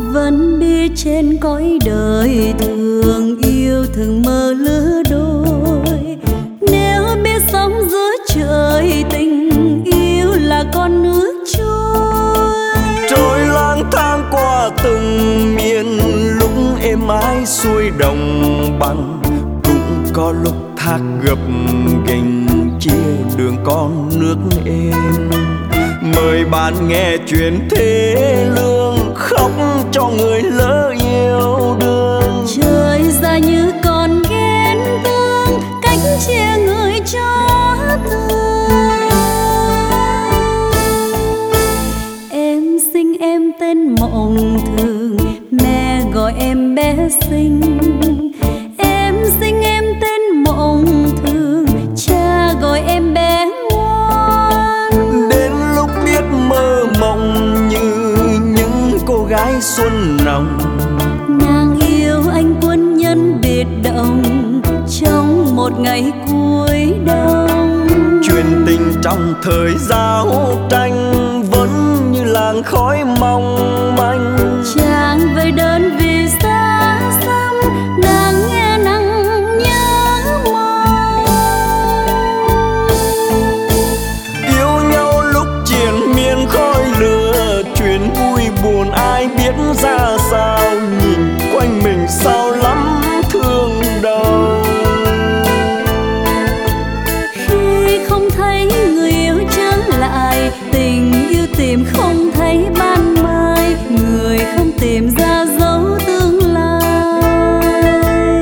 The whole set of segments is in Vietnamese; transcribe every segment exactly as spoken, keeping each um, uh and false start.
vẫn biết trên cõi đời thường yêu thường mơ lứa đôi. Nếu biết sống giữa trời tình yêu là con nước trôi. Trôi lang thang qua từng miền, lúc êm ái xuôi đồng bằng, cũng có lúc thác gập ghềnh chia đường con nước êm. Mời bạn nghe chuyện thế lương, khóc cho người lỡ yêu đương. Trời ra như con ghen tương, cách chia người cho thương. Em sinh em tên Mộng Thường, mẹ gọi em bé xinh. Em sinh em tên Mộng Thường, cha gọi em bé ngoan. Đến lúc biết mơ mộng như những cô gái xuân nồng, nàng yêu anh quân nhân biệt động trong một ngày cuối đông. chuyện tình trong thời giao tranh vẫn như làn khói mong manh. Chàng về đơn vì xa xăm, nàng nghe nắng nhớ mong. Yêu nhau lúc triền miên khói lửa, chuyện vui buồn ai biết ra sao. Nhìn quanh mình sao lắm thương đau. Khi không thấy người yêu trở lại, tình yêu tìm không thấy ban mai, người không tìm ra dấu tương lai.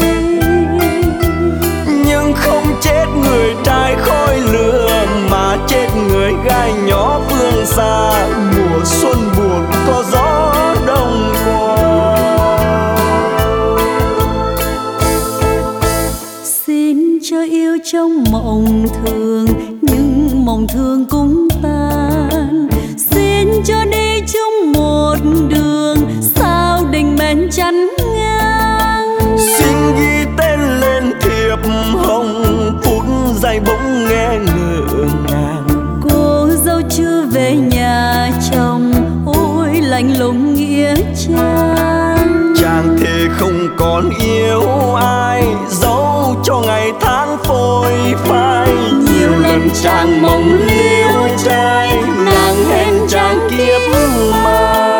Nhưng không chết người trai khói lửa, mà chết người gai nhỏ phương xa. Mùa xuân buồn có gió đông qua. Xin cho yêu trong mộng thường, nhưng mộng thường cũng tan. Xin cho đi chung một đường, sao đình mến chắn ngang. Xin ghi tên lên thiệp hồng, phút giây bỗng nghe ngỡ ngàng. Cô dâu chưa về nhà chồng, ôi lạnh lùng nghĩa trang. Chàng thề không còn yêu ai, dẫu cho ngày tháng phôi phai. Nhiều lần chàng mong liêu trai, nàng hẹn chàng kiếp mai.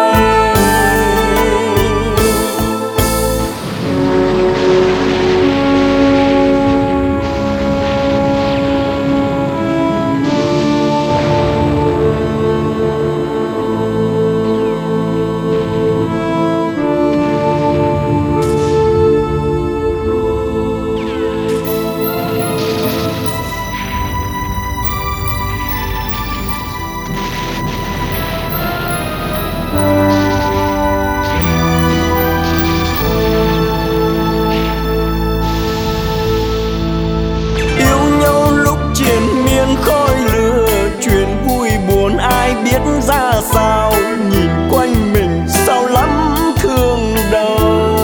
Khói lửa, chuyện vui buồn ai biết ra sao. Nhìn quanh mình sao lắm thương đau.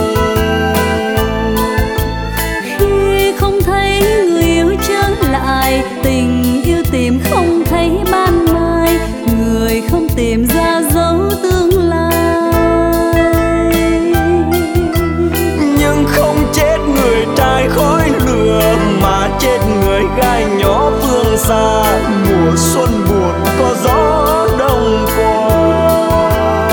Khi không thấy người yêu trở lại, tình yêu tìm không thấy ban mai, người không tìm ra dấu tương lai. Nhưng không chết người trai khói lửa, mà chết người gai nhỏ phương xa. Mùa xuân buồn có gió đông qua.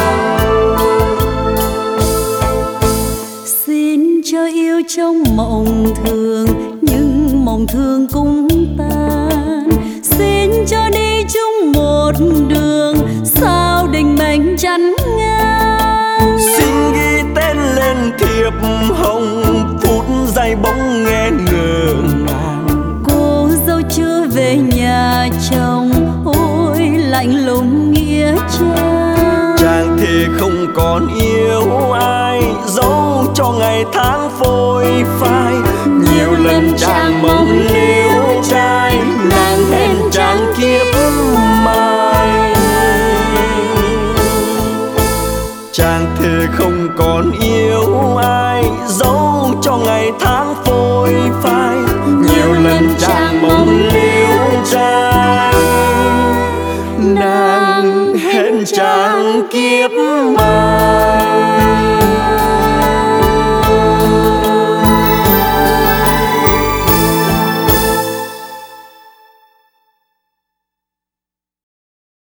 Xin cho yêu trong mộng thường, nhưng mộng thường cũng tan. Xin cho đi chung một đường, sao đình mệnh chắn ngang. Xin ghi tên lên thiệp hồng, phút giây bỗng nghe ngỡ ngàng. Cô dâu chưa về nhà chồng, ôi lạnh lùng nghĩa trang. Chàng thề không còn yêu ai, dẫu cho ngày tháng phôi phai. Nhiều lần chàng mong liêu trai, nàng hẹn chàng kiếp mai. Chàng thề không còn yêu ai, dẫu cho ngày tháng phôi phai. Nhiều lần chàng mong liêu trai, nàng hẹn chàng kiếp mai.